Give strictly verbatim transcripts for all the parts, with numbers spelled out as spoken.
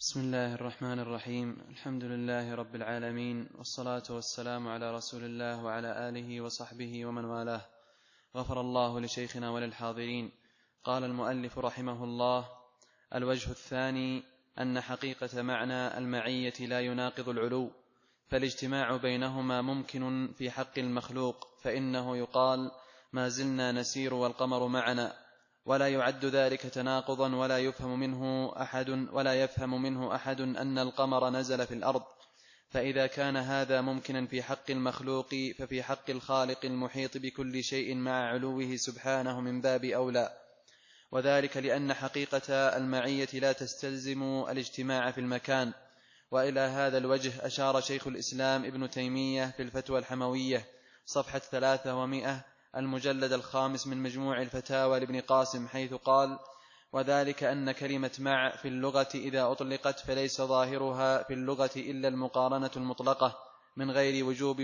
بسم الله الرحمن الرحيم. الحمد لله رب العالمين، والصلاة والسلام على رسول الله وعلى آله وصحبه ومن والاه. غفر الله لشيخنا وللحاضرين. قال المؤلف رحمه الله: الوجه الثاني أن حقيقة معنى المعية لا يناقض العلو، فالاجتماع بينهما ممكن في حق المخلوق، فإنه يقال ما زلنا نسير والقمر معنا، ولا يعد ذلك تناقضا، ولا يفهم منه أحد ولا يفهم منه أحد أن القمر نزل في الأرض. فإذا كان هذا ممكنا في حق المخلوق، ففي حق الخالق المحيط بكل شيء مع علوه سبحانه من باب أولى، وذلك لأن حقيقة المعية لا تستلزم الاجتماع في المكان. وإلى هذا الوجه أشار شيخ الإسلام ابن تيمية في الفتوى الحموية صفحة ثلاثة ومئة المجلد الخامس من مجموع الفتاوى لابن قاسم، حيث قال: وذلك أن كلمة مع في اللغة إذا أطلقت فليس ظاهرها في اللغة إلا المقارنة المطلقة من غير وجوب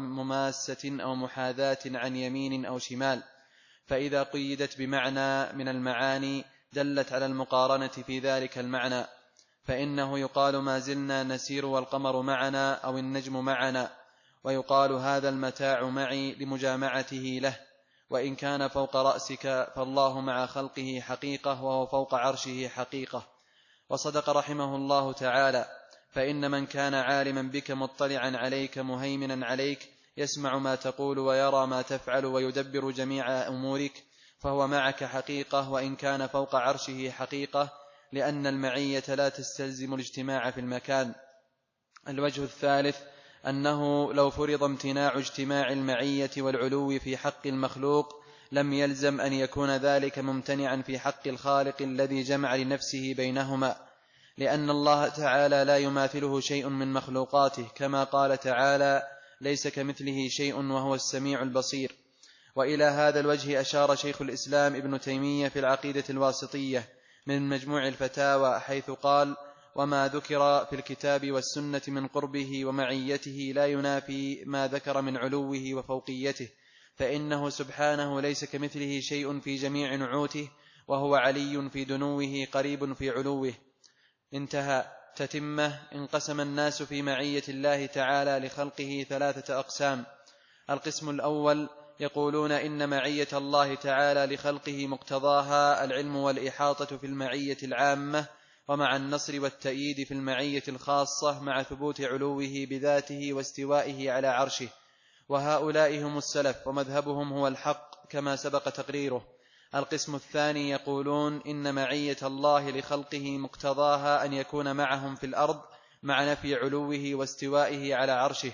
مماسة أو محاذاة عن يمين أو شمال، فإذا قيدت بمعنى من المعاني دلت على المقارنة في ذلك المعنى، فإنه يقال ما زلنا نسير والقمر معنا أو النجم معنا، ويقال هذا المتاع معي لمجامعته له، وإن كان فوق رأسك فالله مع خلقه حقيقة وهو فوق عرشه حقيقة. وصدق رحمه الله تعالى: فإن من كان عالما بك مطلعا عليك مهيمنا عليك يسمع ما تقول ويرى ما تفعل ويدبر جميع أمورك، فهو معك حقيقة وإن كان فوق عرشه حقيقة، لأن المعية لا تستلزم الاجتماع في المكان. الوجه الثالث أنه لو فرض امتناع اجتماع المعية والعلو في حق المخلوق لم يلزم أن يكون ذلك ممتنعا في حق الخالق الذي جمع لنفسه بينهما، لأن الله تعالى لا يماثله شيء من مخلوقاته، كما قال تعالى: ليس كمثله شيء وهو السميع البصير. وإلى هذا الوجه أشار شيخ الإسلام ابن تيمية في العقيدة الواسطية من مجموع الفتاوى، حيث قال: وما ذكر في الكتاب والسنة من قربه ومعيته لا ينافي ما ذكر من علوه وفوقيته، فإنه سبحانه ليس كمثله شيء في جميع نعوته، وهو علي في دنوه قريب في علوه. انتهى. تتمة. انقسم الناس في معية الله تعالى لخلقه ثلاثة أقسام: القسم الأول يقولون إن معية الله تعالى لخلقه مقتضاها العلم والإحاطة في المعية العامة، ومع النصر والتأييد في المعية الخاصة، مع ثبوت علوه بذاته واستوائه على عرشه، وهؤلاء هم السلف، ومذهبهم هو الحق كما سبق تقريره. القسم الثاني يقولون إن معية الله لخلقه مقتضاها أن يكون معهم في الأرض، مع نفي علوه واستوائه على عرشه،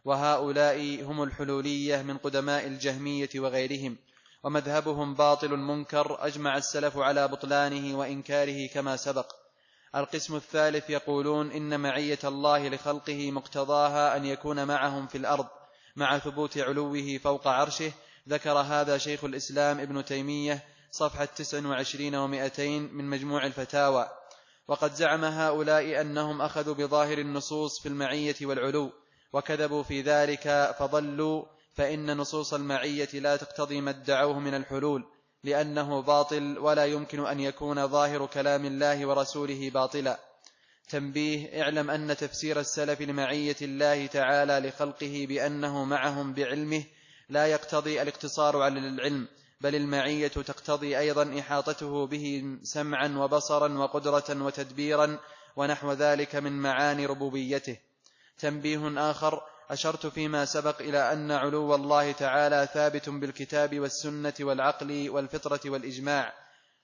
وهؤلاء هم الحلولية من قدماء الجهمية وغيرهم، ومذهبهم باطل منكر أجمع السلف على بطلانه وإنكاره كما سبق. القسم الثالث يقولون إن معية الله لخلقه مقتضاها أن يكون معهم في الأرض، مع ثبوت علوه فوق عرشه. ذكر هذا شيخ الإسلام ابن تيمية صفحة تسع وعشرين ومئتين من مجموع الفتاوى. وقد زعم هؤلاء أنهم أخذوا بظاهر النصوص في المعية والعلو، وكذبوا في ذلك فضلوا، فإن نصوص المعية لا تقتضي ما ادعوه من الحلول، لأنه باطل، ولا يمكن أن يكون ظاهر كلام الله ورسوله باطلا. تنبيه: اعلم أن تفسير السلف لمعية الله تعالى لخلقه بأنه معهم بعلمه لا يقتضي الاقتصار على العلم، بل المعية تقتضي أيضا إحاطته به سمعا وبصرا وقدرة وتدبيرا ونحو ذلك من معاني ربوبيته. تنبيه آخر: أشرت فيما سبق إلى أن علو الله تعالى ثابت بالكتاب والسنة والعقل والفطرة والإجماع،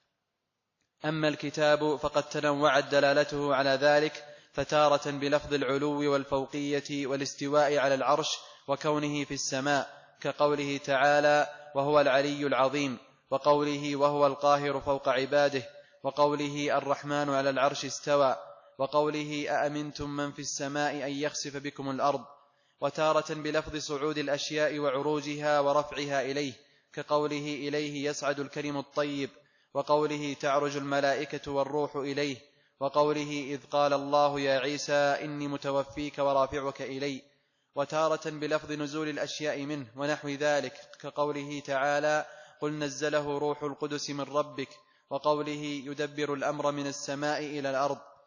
أما الكتاب فقد تنوعت دلالته على ذلك، فتارة بلفظ العلو والفوقية والاستواء على العرش وكونه في السماء، كقوله تعالى: وهو العلي العظيم، وقوله: وهو القاهر فوق عباده، وقوله: الرحمن على العرش استوى، وقوله: أأمنتم من في السماء أن يخسف بكم الأرض. وتارة بلفظ صعود الأشياء وعروجها ورفعها إليه، كقوله: إليه يصعد الكلم الطيب، وقوله: تعرج الملائكة والروح إليه، وقوله: إذ قال الله يا عيسى إني متوفيك ورافعك إلي. وتارة بلفظ نزول الأشياء منه ونحو ذلك، كقوله تعالى: قل نزله روح القدس من ربك، وقوله: يدبر الأمر من السماء إلى الأرض.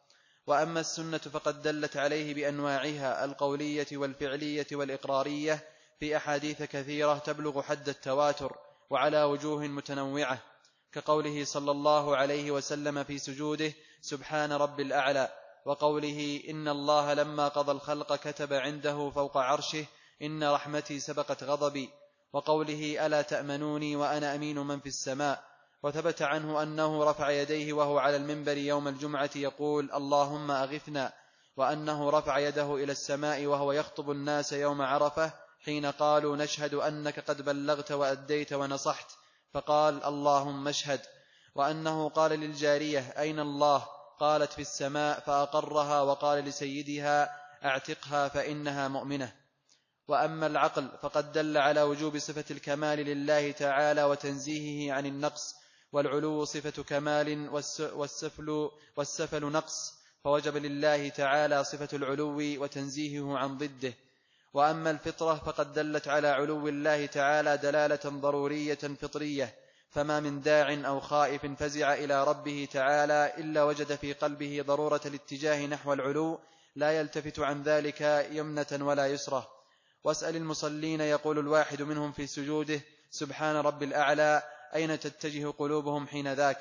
وأما السنة فقد دلت عليه بأنواعها القولية والفعلية والإقرارية في أحاديث كثيرة تبلغ حد التواتر وعلى وجوه متنوعة، كقوله صلى الله عليه وسلم في سجوده سبحان رب الأعلى، وقوله إن الله لما قضى الخلق كتب عنده فوق عرشه إن رحمتي سبقت غضبي، وقوله ألا تأمنوني وأنا أمين من في السماء. وثبت عنه أنه رفع يديه وهو على المنبر يوم الجمعة يقول اللهم أغثنا، وأنه رفع يده إلى السماء وهو يخطب الناس يوم عرفة حين قالوا نشهد أنك قد بلغت وأديت ونصحت، فقال اللهم اشهد. وأنه قال للجارية أين الله؟ قالت في السماء، فأقرها وقال لسيدها اعتقها فإنها مؤمنة. وأما العقل فقد دل على وجوب صفة الكمال لله تعالى وتنزيهه عن النقص، والعلو صفة كمال والسفل, والسفل نقص، فوجب لله تعالى صفة العلو وتنزيهه عن ضده. وأما الفطرة فقد دلت على علو الله تعالى دلالة ضرورية فطرية، فما من داع أو خائف فزع إلى ربه تعالى إلا وجد في قلبه ضرورة الاتجاه نحو العلو، لا يلتفت عن ذلك يمنة ولا يسرة. واسأل المصلين يقول الواحد منهم في سجوده سبحان رب الأعلى أين تتجه قلوبهم حين ذاك.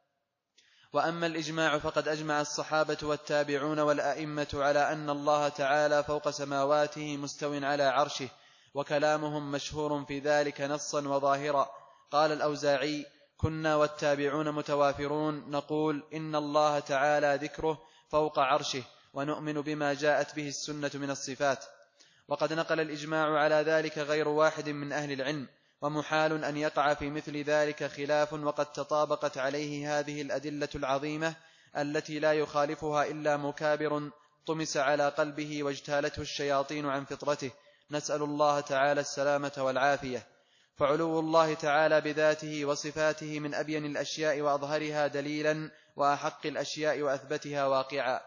وأما الإجماع فقد أجمع الصحابة والتابعون والأئمة على أن الله تعالى فوق سماواته مستو على عرشه، وكلامهم مشهور في ذلك نصا وظاهرا. قال الأوزاعي كنا والتابعون متوافرون نقول إن الله تعالى ذكره فوق عرشه، ونؤمن بما جاءت به السنة من الصفات. وقد نقل الإجماع على ذلك غير واحد من أهل العلم، ومحال أن يقع في مثل ذلك خلاف، وقد تطابقت عليه هذه الأدلة العظيمة التي لا يخالفها إلا مكابر طمس على قلبه واجتالته الشياطين عن فطرته، نسأل الله تعالى السلامة والعافية. فعلو الله تعالى بذاته وصفاته من أبين الأشياء وأظهرها دليلا، وأحق الأشياء وأثبتها واقعا.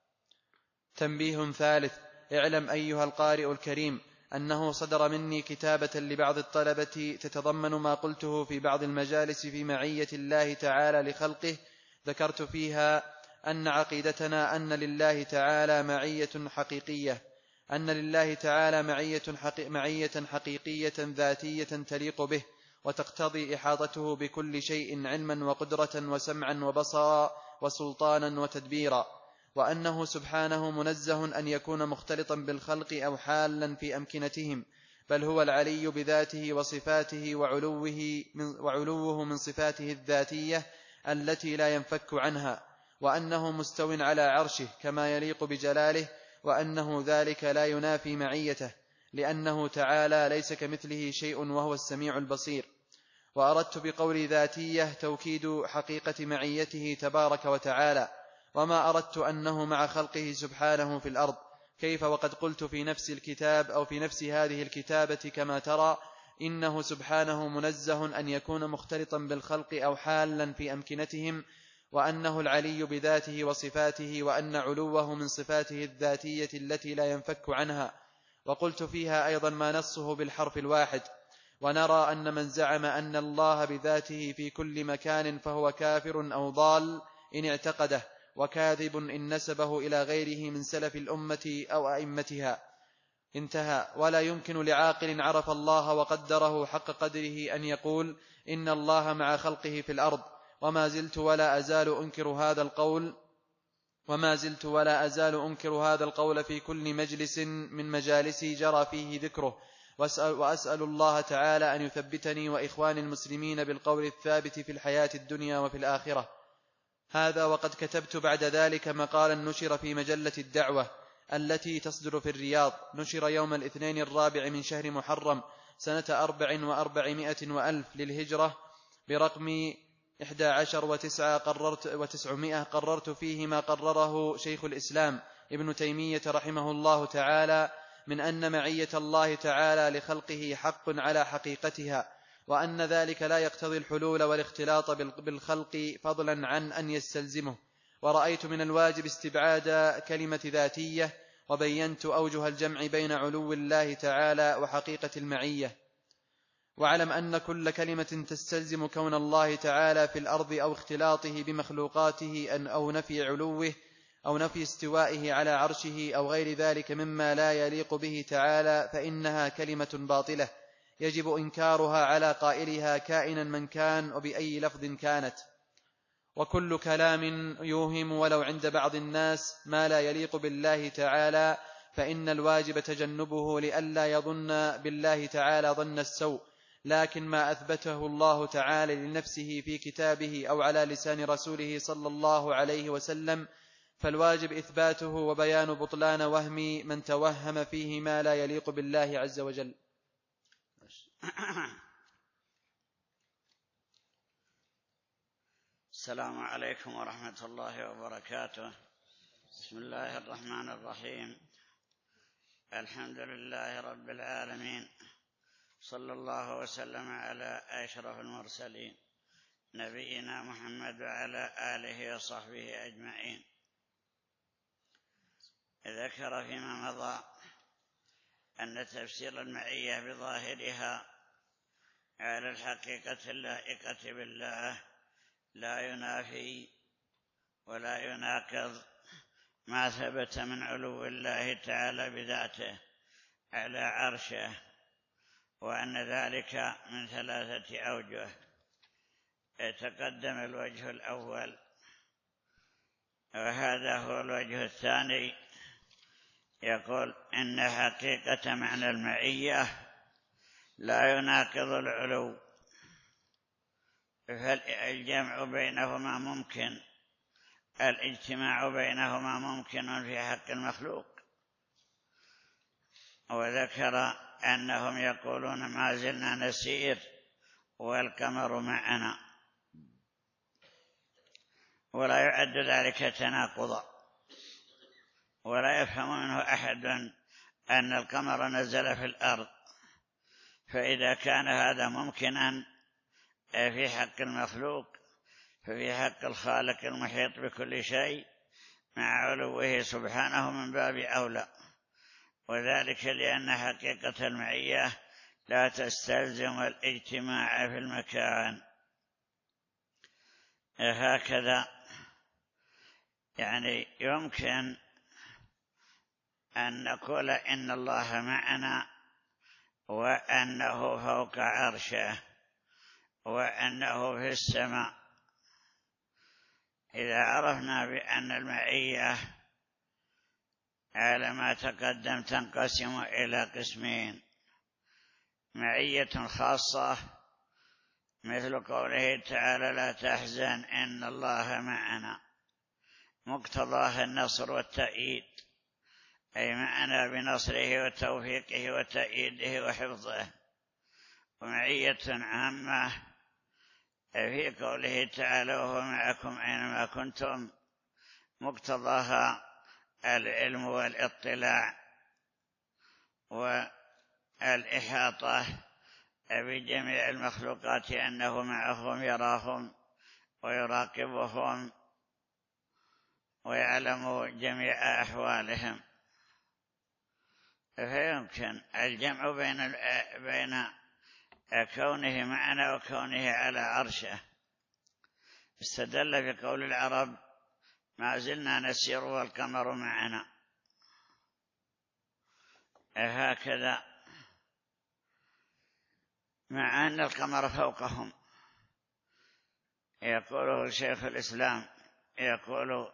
تنبيه ثالث: اعلم أيها القارئ الكريم أنه صدر مني كتابة لبعض الطلبة تتضمن ما قلته في بعض المجالس في معية الله تعالى لخلقه، ذكرت فيها أن عقيدتنا أن لله تعالى معية حقيقية أن لله تعالى معية, حقي معية حقيقية ذاتية تليق به، وتقتضي إحاطته بكل شيء علما وقدرة وسمعا وبصرا وسلطانا وتدبيرا، وأنه سبحانه منزه أن يكون مختلطا بالخلق أو حالا في أمكنتهم، بل هو العلي بذاته وصفاته وعلوه من, وعلوه من صفاته الذاتية التي لا ينفك عنها، وأنه مستو على عرشه كما يليق بجلاله، وأنه ذلك لا ينافي معيته، لأنه تعالى ليس كمثله شيء وهو السميع البصير. وأردت بقول ذاتية توكيد حقيقة معيته تبارك وتعالى، وما أردت أنه مع خلقه سبحانه في الأرض، كيف وقد قلت في نفس الكتاب أو في نفس هذه الكتابة كما ترى إنه سبحانه منزه أن يكون مختلطا بالخلق أو حالا في أمكنتهم، وأنه العلي بذاته وصفاته، وأن علوه من صفاته الذاتية التي لا ينفك عنها. وقلت فيها أيضا ما نصه بالحرف الواحد. ونرى أن من زعم أن الله بذاته في كل مكان فهو كافر أو ضال إن اعتقده، وكاذب إن نسبه إلى غيره من سلف الأمة أو أئمتها. انتهى. ولا يمكن لعاقل عرف الله وقدره حق قدره أن يقول إن الله مع خلقه في الأرض. وما زلت ولا أزال أنكر هذا القول وما زلت ولا أزال أنكر هذا القول في كل مجلس من مجالسي جرى فيه ذكره، وأسأل, وأسأل الله تعالى أن يثبتني وإخواني المسلمين بالقول الثابت في الحياة الدنيا وفي الآخرة. هذا وقد كتبت بعد ذلك مقالا نشر في مجلة الدعوة التي تصدر في الرياض، نشر يوم الاثنين الرابع من شهر محرم سنة أربع وأربعمائة وألف للهجرة برقم إحدى عشر وتسعة قررت وتسعمائة قررت فيه ما قرره شيخ الإسلام ابن تيمية رحمه الله تعالى من أن معية الله تعالى لخلقه حق على حقيقتها، وأن ذلك لا يقتضي الحلول والاختلاط بالخلق فضلا عن أن يستلزمه. ورأيت من الواجب استبعاد كلمة ذاتية، وبينت أوجه الجمع بين علو الله تعالى وحقيقة المعية. واعلم أن كل كلمة تستلزم كون الله تعالى في الأرض أو اختلاطه بمخلوقاته أو نفي علوه أو نفي استوائه على عرشه أو غير ذلك مما لا يليق به تعالى فإنها كلمة باطلة يجب إنكارها على قائلها كائنا من كان وبأي لفظ كانت. وكل كلام يوهم ولو عند بعض الناس ما لا يليق بالله تعالى فإن الواجب تجنبه لئلا يظن بالله تعالى ظن السوء، لكن ما أثبته الله تعالى لنفسه في كتابه أو على لسان رسوله صلى الله عليه وسلم فالواجب إثباته وبيان بطلان وهم من توهم فيه ما لا يليق بالله عز وجل. السلام عليكم ورحمة الله وبركاته. بسم الله الرحمن الرحيم. الحمد لله رب العالمين، صلى الله وسلم على أشرف المرسلين نبينا محمد وعلى آله وصحبه أجمعين. ذكر فيما مضى أن تفسير المعية بظاهرها على الحقيقة اللائقة بالله لا ينافي ولا يناقض ما ثبت من علو الله تعالى بذاته على عرشه، وأن ذلك من ثلاثة أوجه. يتقدم الوجه الأول، وهذا هو الوجه الثاني. يقول إن حقيقة معنى المعية لا يناقض العلو، فالجمع بينهما ممكن، الاجتماع بينهما ممكن في حق المخلوق. وذكر أنهم يقولون ما زلنا نسير والقمر معنا، ولا يعد ذلك تناقضا، ولا يفهم منه أحد أن القمر نزل في الأرض. فإذا كان هذا ممكنا في حق المخلوق ففي حق الخالق المحيط بكل شيء مع علوه سبحانه من باب أولى، وذلك لأن حقيقة المعية لا تستلزم الاجتماع في المكان. هكذا يعني يمكن أن نقول إن الله معنا، وأنه فوق عرشه، وأنه في السماء. إذا عرفنا بأن المعية على ما تقدم تنقسم إلى قسمين: معية خاصة مثل قوله تعالى لا تحزن إن الله معنا، مقتضاها النصر والتأييد، أي معنا بنصره وتوفيقه وتأييده وحفظه. ومعية عامة في قوله تعالى وهو معكم أينما كنتم، مقتضاها العلم والاطلاع والإحاطة بجميع المخلوقات، أنه معهم يراهم ويراقبهم ويعلم جميع أحوالهم. فيمكن الجمع بين بين كونه معنا وكونه على عرشه. استدل بقول العرب ما زلنا نسير والقمر معنا. هكذا مع أن القمر فوقهم. يقوله شيخ الإسلام، يقول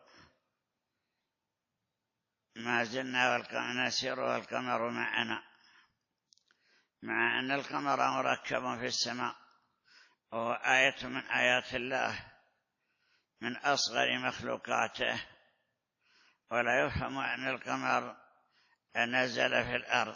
ما زلنا نسير والقمر معنا، مع أن القمر مركب في السماء وهو آية من آيات الله من أصغر مخلوقاته، ولا يفهم أن القمر نزل في الأرض.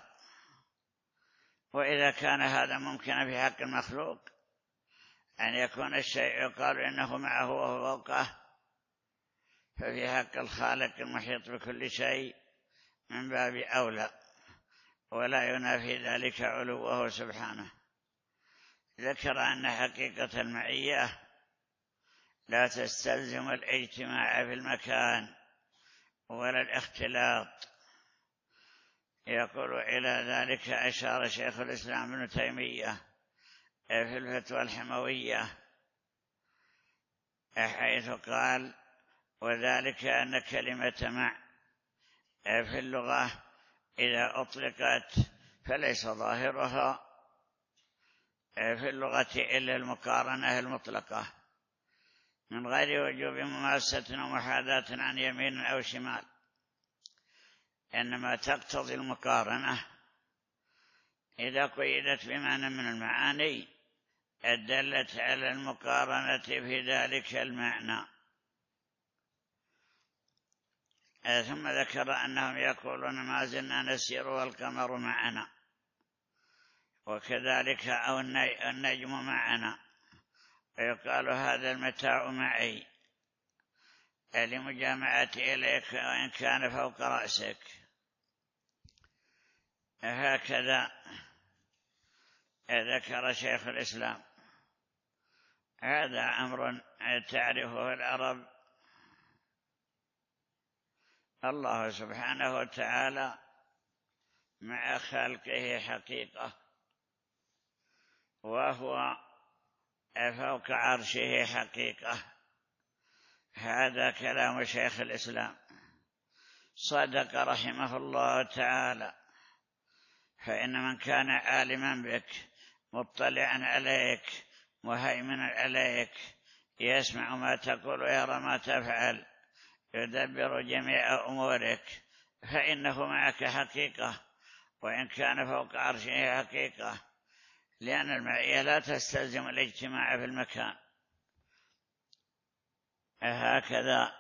وإذا كان هذا ممكن في حق المخلوق أن يكون الشيء يقال إنه معه وهو فوقه، ففي حق الخالق المحيط بكل شيء من باب أولى، ولا ينافي ذلك علوه سبحانه. ذكر أن حقيقة المعية لا تستلزم الاجتماع في المكان ولا الاختلاط. يقول إلى ذلك أشار شيخ الإسلام ابن تيمية في الفتوى الحموية، حيث قال وذلك أن كلمة مع في اللغة إذا أطلقت فليس ظاهرها في اللغة إلا المقارنة المطلقة من غير وجوب مماسة ومحاذاة عن يمين أو شمال، إنما تقتضي المقارنة إذا قيدت بمعنى من المعاني الدالة على المقارنة في ذلك المعنى. ثم ذكر أنهم يقولون ما زلنا نسير والقمر معنا، وكذلك أو النجم معنا، ويقال هذا المتاع معي لمجامعته إليك وإن كان فوق رأسك. هكذا ذكر شيخ الإسلام. هذا أمر تعرفه العرب. الله سبحانه وتعالى مع خلقه حقيقة، وهو فوق عرشه حقيقة. هذا كلام شيخ الإسلام، صدق رحمه الله تعالى. فإن من كان عالما بك مطلعا عليك مهيمنا عليك يسمع ما تقول ويرى ما تفعل يدبر جميع أمورك فإنه معك حقيقة، وإن كان فوق عرشه حقيقة، لأن المعية لا تستلزم الاجتماع في المكان. هكذا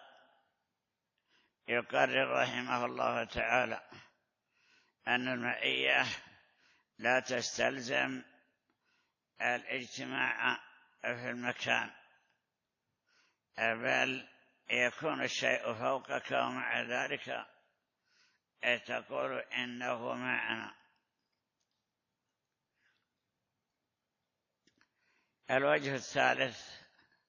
يقرر رحمه الله تعالى أن المعية لا تستلزم الاجتماع في المكان، بل يكون الشيء فوقك ومع ذلك تقول إنه معنا. الوجه الثالث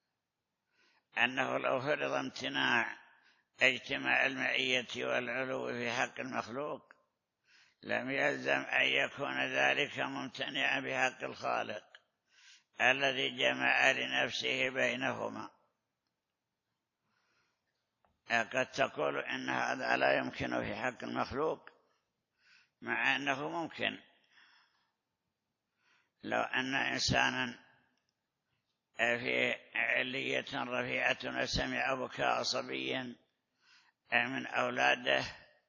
أنه لو فرض امتناع اجتماع المعية والعلو في حق المخلوق لم يلزم أن يكون ذلك ممتنعا بحق الخالق الذي جمع لنفسه بينهما. قد تقول إن هذا لا يمكن في حق المخلوق، مع أنه ممكن. لو أن إنسانا في علية رفيعة وسمع بكاء صبي من أولاده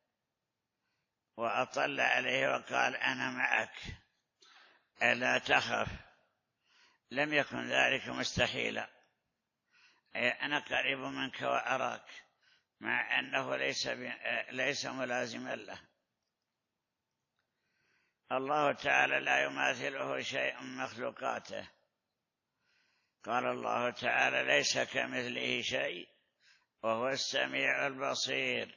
وأطل عليه وقال أنا معك ألا تخف، لم يكن ذلك مستحيلا، أنا قريب منك وأراك، مع أنه ليس, ليس ملازما له. الله تعالى لا يماثله شيء من مخلوقاته. قال الله تعالى ليس كمثله شيء وهو السميع البصير.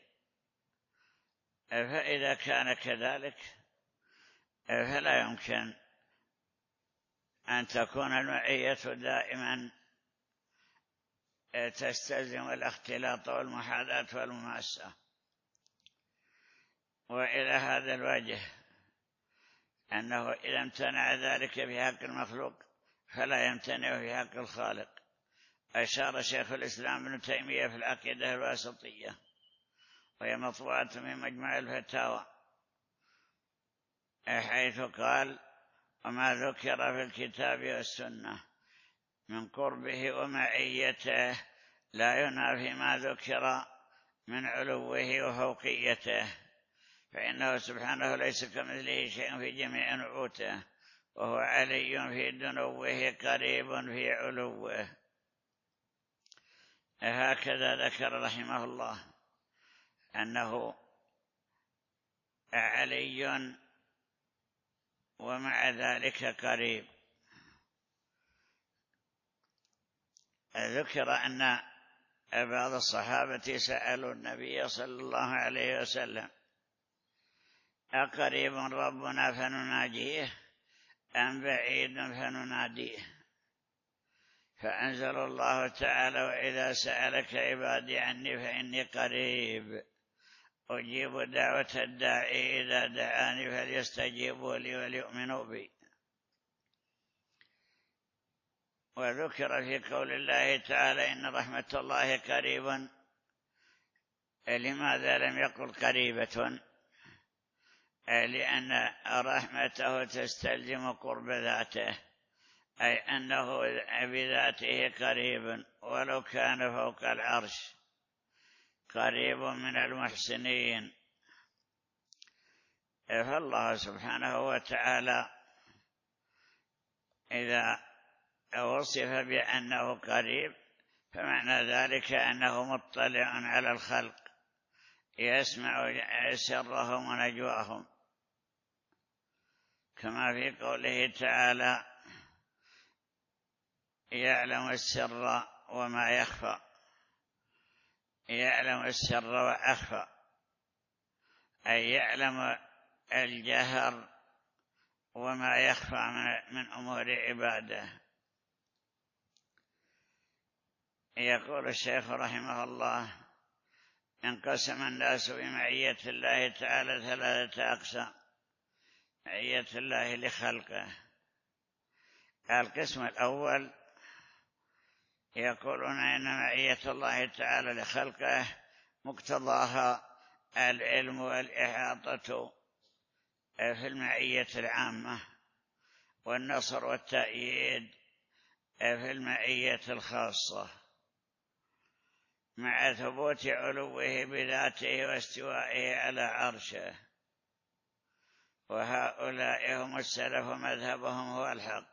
فإذا كان كذلك فلا يمكن أن تكون المعية دائما تستلزم الاختلاط والمحاذاة والمماسة. وإلى هذا الوجه أنه إذا امتنع ذلك في حق المخلوق فلا يمتنع في حق الخالق. أشار شيخ الإسلام ابن تيمية في العقيدة الواسطية، وهي مطبوعة من مجمع الفتاوى، حيث قال وما ذكر في الكتاب والسنة من قربه ومعيته لا ينافي ما ذكر من علوه وفوقيته، فإنه سبحانه ليس كمثله شيء في جميع نعوته، وهو علي في دنوه قريب في علوه. هكذا ذكر رحمه الله أنه علي ومع ذلك قريب. ذكر أن بعض الصحابة سألوا النبي صلى الله عليه وسلم أقريب ربنا فنناجيه أم بعيد فنناديه؟ فأنزل الله تعالى وإذا سألك عبادي عني فإني قريب أجيب دعوة الداعي إذا دعاني فليستجيبوا لي وليؤمنوا بي. وذكر في قول الله تعالى إن رحمة الله قريب لماذا لم يقل قريبة؟ لأن رحمته تستلزم قرب ذاته، أي أنه بذاته قريب ولو كان فوق العرش، قريب من المحسنين. فالله سبحانه وتعالى إذا وصف بأنه قريب فمعنى ذلك أنه مطلع على الخلق، يسمع سرهم ونجواهم، كما في قوله تعالى: يعلم السر وما يخفى، يعلم السر وأخفى، أي يعلم الجهر وما يخفى من أمور عباده. يقول الشيخ رحمه الله: انقسم الناس بمعية الله تعالى ثلاثة أقسام: معية الله لخلقه. القسم الأول يقولون إن معية الله تعالى لخلقه مقتضاها العلم والإحاطة في المعية العامة، والنصر والتأييد في المعية الخاصة، مع ثبوت علوه بذاته واستوائه على عرشه. وهؤلاء هم السلف ومذهبهم هو الحق.